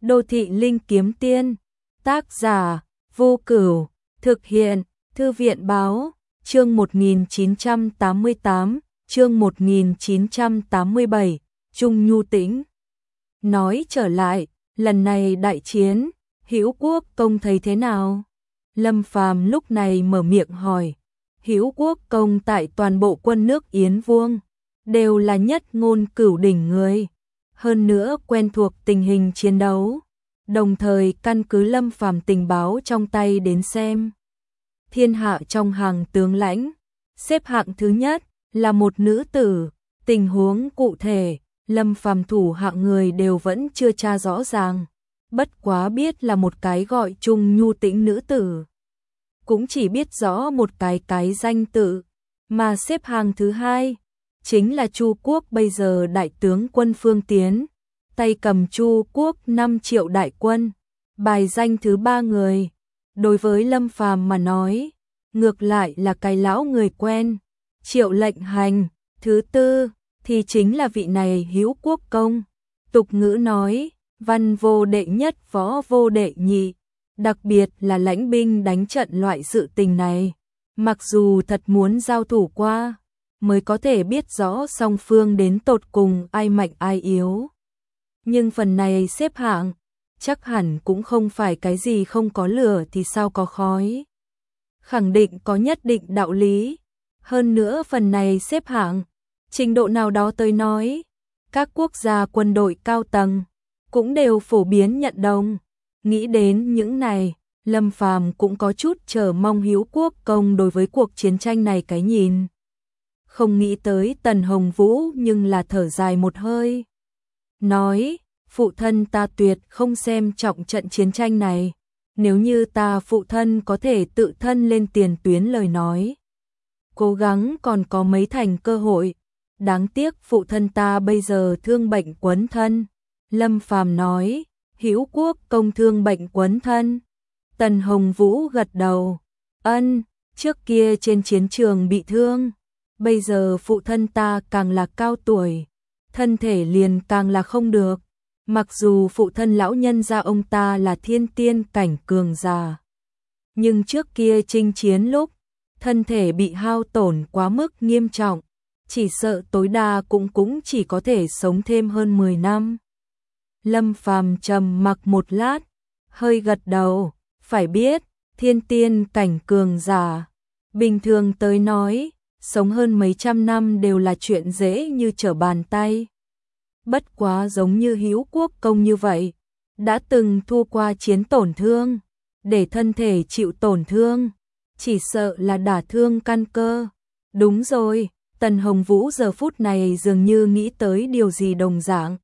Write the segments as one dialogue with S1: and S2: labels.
S1: Đô thị linh kiếm tiên, tác giả, Vô Cửu, thực hiện, Thư viện báo, chương 1988, chương 1987, Trung Nhu Tĩnh. Nói trở lại, lần này đại chiến, Hữu Quốc Công thấy thế nào? Lâm Phàm lúc này mở miệng hỏi. Hữu Quốc Công tại toàn bộ quân nước Yến Vuông đều là nhất ngôn cửu đỉnh người, hơn nữa quen thuộc tình hình chiến đấu, đồng thời căn cứ Lâm Phàm tình báo trong tay đến xem. Thiên hạ trong hàng tướng lãnh, xếp hạng thứ nhất là một nữ tử, tình huống cụ thể, Lâm Phàm thủ hạng người đều vẫn chưa tra rõ ràng, bất quá biết là một cái gọi Trung Nhu Tĩnh nữ tử. Cũng chỉ biết rõ một cái danh tự, mà xếp hàng thứ hai chính là Chu Quốc bây giờ đại tướng quân Phương Tiến, tay cầm Chu Quốc 5 triệu đại quân, bài danh thứ ba người. Đối với Lâm Phàm mà nói, ngược lại là cái lão người quen, Triệu Lệnh Hành. Thứ tư thì chính là vị này Hữu Quốc Công. Tục ngữ nói, văn vô đệ nhất, võ vô đệ nhị. Đặc biệt là lãnh binh đánh trận loại sự tình này, mặc dù thật muốn giao thủ qua, mới có thể biết rõ song phương đến tột cùng ai mạnh ai yếu. Nhưng phần này xếp hạng, chắc hẳn cũng không phải cái gì không có lửa thì sao có khói. Khẳng định có nhất định đạo lý. Hơn nữa phần này xếp hạng, trình độ nào đó tới nói, các quốc gia quân đội cao tầng cũng đều phổ biến nhận đồng. Nghĩ đến những này, Lâm Phàm cũng có chút chờ mong Hữu Quốc Công đối với cuộc chiến tranh này cái nhìn. Không nghĩ tới Tần Hồng Vũ nhưng là thở dài một hơi. Nói, phụ thân ta tuyệt không xem trọng trận chiến tranh này. Nếu như ta phụ thân có thể tự thân lên tiền tuyến lời nói, cố gắng còn có mấy thành cơ hội. Đáng tiếc phụ thân ta bây giờ thương bệnh quấn thân. Lâm Phàm nói. Hữu Quốc Công thương bệnh quấn thân. Tần Hồng Vũ gật đầu. Ân, trước kia trên chiến trường bị thương, bây giờ phụ thân ta càng là cao tuổi, thân thể liền càng là không được. Mặc dù phụ thân lão nhân gia ông ta là thiên tiên cảnh cường giả, nhưng trước kia chinh chiến lúc, thân thể bị hao tổn quá mức nghiêm trọng, chỉ sợ tối đa cũng chỉ có thể sống thêm hơn 10 năm. Lâm Phàm trầm mặc một lát, hơi gật đầu, phải biết, thiên tiên cảnh cường giả, bình thường tới nói, sống hơn mấy trăm năm đều là chuyện dễ như trở bàn tay. Bất quá giống như Hữu Quốc Công như vậy, đã từng thua qua chiến tổn thương, để thân thể chịu tổn thương, chỉ sợ là đả thương căn cơ. Đúng rồi, Tần Hồng Vũ giờ phút này dường như nghĩ tới điều gì đồng dạng.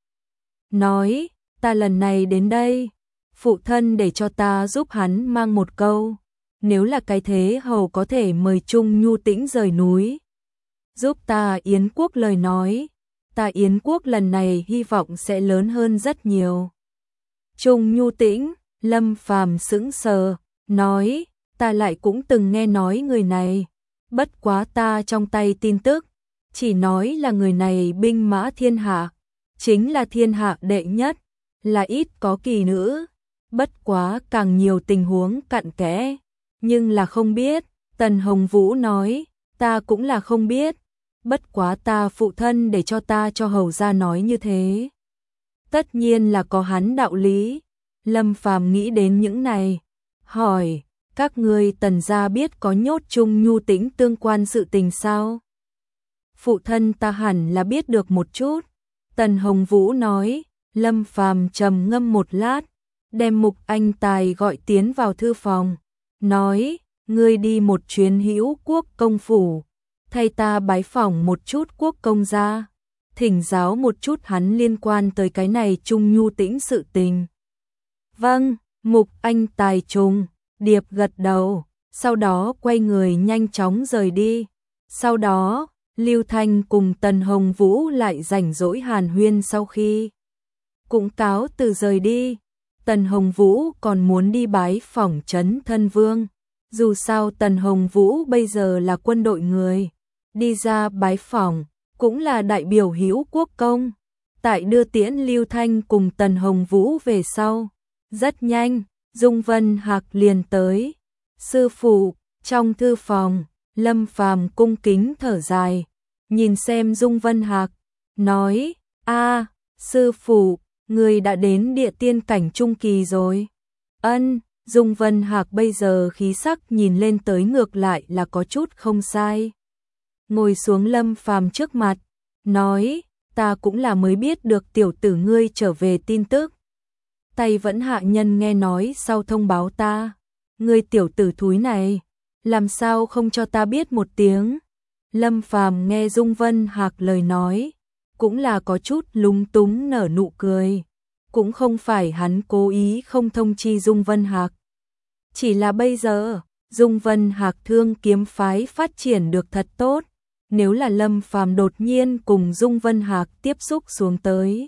S1: Nói, ta lần này đến đây, phụ thân để cho ta giúp hắn mang một câu, nếu là cái thế hầu có thể mời Trung Nhu Tĩnh rời núi, giúp ta Yến Quốc lời nói, ta Yến Quốc lần này hy vọng sẽ lớn hơn rất nhiều. Trung Nhu Tĩnh, Lâm Phàm sững sờ, nói, ta lại cũng từng nghe nói người này, bất quá ta trong tay tin tức, chỉ nói là người này binh mã thiên hạ, chính là thiên hạ đệ nhất, là ít có kỳ nữ, bất quá càng nhiều tình huống cặn kẽ, nhưng là không biết. Tần Hồng Vũ nói, ta cũng là không biết, bất quá ta phụ thân để cho ta cho hầu ra nói như thế. Tất nhiên là có hắn đạo lý. Lâm Phàm nghĩ đến những này, hỏi, các ngươi Tần gia biết có nhốt Trung Nhu Tĩnh tương quan sự tình sao? Phụ thân ta hẳn là biết được một chút. Tần Hồng Vũ nói. Lâm Phàm trầm ngâm một lát, đem Mục Anh Tài gọi tiến vào thư phòng, nói, ngươi đi một chuyến Hữu Quốc Công phủ, thay ta bái phỏng một chút Quốc Công gia, thỉnh giáo một chút hắn liên quan tới cái này Trung Nhu Tĩnh sự tình. Vâng, Mục Anh Tài trùng điệp gật đầu, sau đó quay người nhanh chóng rời đi. Sau đó, Lưu Thanh cùng Tần Hồng Vũ lại rảnh rỗi hàn huyên sau khi cũng cáo từ rời đi. Tần Hồng Vũ còn muốn đi bái phỏng Trấn Thân Vương. Dù sao Tần Hồng Vũ bây giờ là quân đội người, đi ra bái phỏng cũng là đại biểu Hữu Quốc Công. tại đưa tiễn Lưu Thanh cùng Tần Hồng Vũ về sau. Rất nhanh, Dung Vân Hạc liền tới. Sư phụ, trong thư phòng, Lâm Phàm cung kính thở dài, nhìn xem Dung Vân Hạc, nói, a, sư phụ, người đã đến địa tiên cảnh trung kỳ rồi. Ân, Dung Vân Hạc bây giờ khí sắc nhìn lên tới ngược lại là có chút không sai. Ngồi xuống Lâm Phàm trước mặt, nói, ta cũng là mới biết được tiểu tử ngươi trở về tin tức. Tay vẫn hạ nhân nghe nói sau thông báo ta, ngươi tiểu tử thúi này, làm sao không cho ta biết một tiếng. Lâm Phàm nghe Dung Vân Hạc lời nói, cũng là có chút lúng túng nở nụ cười. Cũng không phải hắn cố ý không thông chi Dung Vân Hạc. Chỉ là bây giờ, Dung Vân Hạc thương kiếm phái phát triển được thật tốt. Nếu là Lâm Phàm đột nhiên cùng Dung Vân Hạc tiếp xúc xuống tới,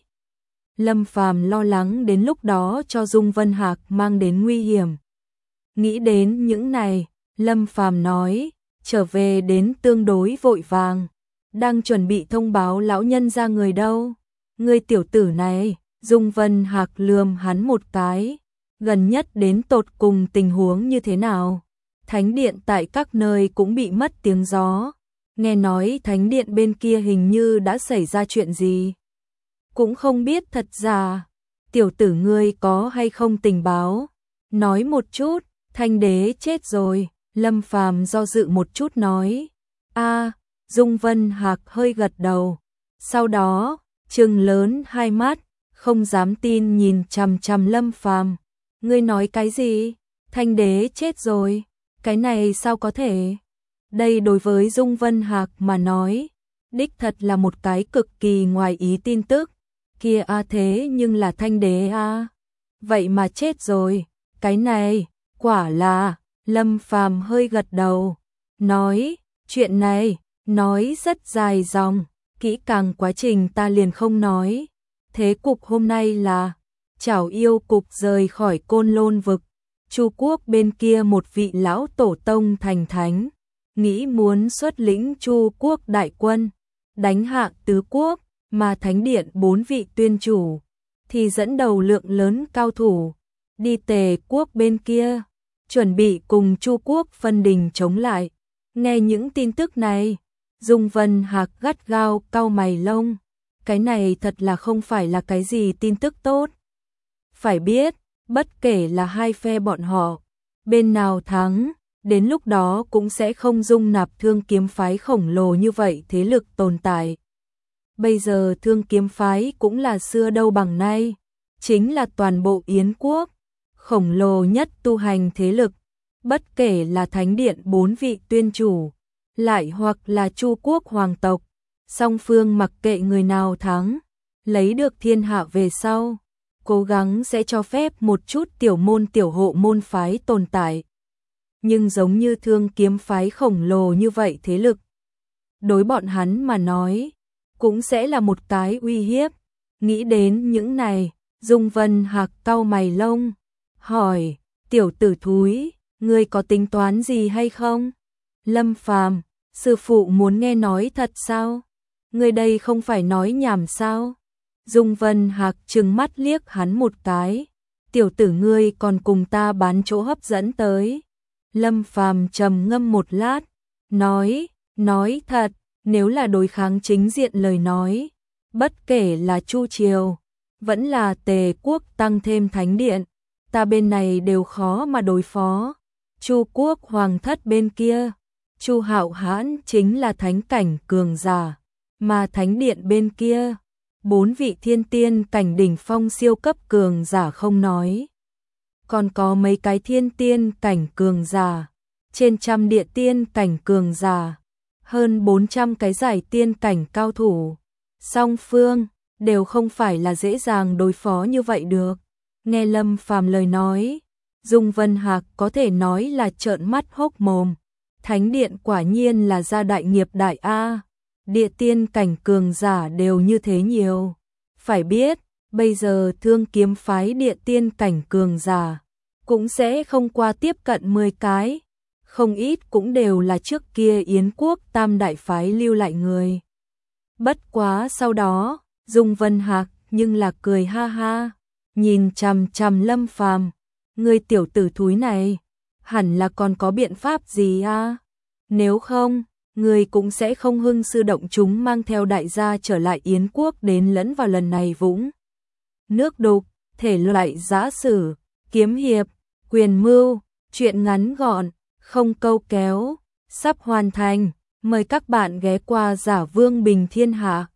S1: Lâm Phàm lo lắng đến lúc đó cho Dung Vân Hạc mang đến nguy hiểm. Nghĩ đến những này, Lâm Phàm nói, trở về đến tương đối vội vàng, đang chuẩn bị thông báo lão nhân ra người đâu. Người tiểu tử này, Dung Vân Hạc lườm hắn một cái, gần nhất đến tột cùng tình huống như thế nào? Thánh điện tại các nơi cũng bị mất tiếng gió, nghe nói thánh điện bên kia hình như đã xảy ra chuyện gì. Cũng không biết thật giả, tiểu tử ngươi có hay không tình báo? Nói một chút, Thanh đế chết rồi. Lâm Phàm do dự một chút nói, a. Dung Vân Hạc hơi gật đầu, sau đó trừng lớn hai mắt, không dám tin nhìn chằm chằm Lâm Phàm. Ngươi nói cái gì? Thanh đế chết rồi? Cái này sao có thể? Đây đối với Dung Vân Hạc mà nói, đích thật là một cái cực kỳ ngoài ý tin tức. Kia a, thế nhưng là Thanh đế a, vậy mà chết rồi, cái này quả là. Lâm Phàm hơi gật đầu, nói, chuyện này, nói rất dài dòng, kỹ càng quá trình ta liền không nói. Thế cục hôm nay là, Chảo Yêu cục rời khỏi Côn Lôn vực, Chu quốc bên kia một vị lão tổ tông thành thánh, nghĩ muốn xuất lĩnh Chu quốc đại quân, đánh hạ tứ quốc, mà thánh điện 4 vị tuyên chủ, thì dẫn đầu lượng lớn cao thủ, đi Tề quốc bên kia, chuẩn bị cùng Chu quốc phân đình chống lại. Nghe những tin tức này, Dung Vân Hạc gắt gao cau mày lông, cái này thật là không phải là cái gì tin tức tốt. Phải biết, bất kể là hai phe bọn họ, bên nào thắng, đến lúc đó cũng sẽ không dung nạp Thương kiếm phái khổng lồ như vậy thế lực tồn tại. Bây giờ Thương kiếm phái cũng là xưa đâu bằng nay, chính là toàn bộ Yến quốc, khổng lồ nhất tu hành thế lực, bất kể là thánh điện 4 vị tuyên chủ, lại hoặc là Chu quốc hoàng tộc, song phương mặc kệ người nào thắng, lấy được thiên hạ về sau, cố gắng sẽ cho phép một chút tiểu môn tiểu hộ môn phái tồn tại. Nhưng giống như Thương kiếm phái khổng lồ như vậy thế lực, đối bọn hắn mà nói, cũng sẽ là một cái uy hiếp. Nghĩ đến những này, Dung Vân Hạc cau mày lông, hỏi, tiểu tử thúi, ngươi có tính toán gì hay không? Lâm Phàm, sư phụ muốn nghe nói thật sao? Ngươi đây không phải nói nhảm sao? Dung Vân Hạc trừng mắt liếc hắn một cái, tiểu tử ngươi còn cùng ta bán chỗ hấp dẫn tới. Lâm Phàm trầm ngâm một lát, nói thật, nếu là đối kháng chính diện lời nói, bất kể là Chu triều, vẫn là Tề quốc tăng thêm thánh điện, ta bên này đều khó mà đối phó. Chu quốc hoàng thất bên kia, Chu Hạo Hãn chính là thánh cảnh cường giả, mà thánh điện bên kia, 4 vị thiên tiên cảnh đỉnh phong siêu cấp cường giả không nói, còn có mấy cái thiên tiên cảnh cường giả, trên trăm địa tiên cảnh cường giả, hơn 400 cái giải tiên cảnh cao thủ. Song phương đều không phải là dễ dàng đối phó như vậy được. Nghe Lâm Phàm lời nói, Dung Vân Hạc có thể nói là trợn mắt hốc mồm. Thánh điện quả nhiên là gia đại nghiệp đại a, địa tiên cảnh cường giả đều như thế nhiều. Phải biết, bây giờ Thương kiếm phái địa tiên cảnh cường giả cũng sẽ không qua tiếp cận 10 cái, không ít cũng đều là trước kia Yến quốc tam đại phái lưu lại người. Bất quá sau đó, Dung Vân Hạc nhưng là cười ha ha, nhìn chằm chằm Lâm Phàm, ngươi tiểu tử thúi này, hẳn là còn có biện pháp gì a? Nếu không, ngươi cũng sẽ không hưng sư động chúng mang theo đại gia trở lại Yến quốc đến lẫn vào lần này vũng nước đục, thể loại giã sử, kiếm hiệp, quyền mưu, truyện ngắn gọn, không câu kéo, sắp hoàn thành. Mời các bạn ghé qua Giả Vương Bình Thiên Hạ.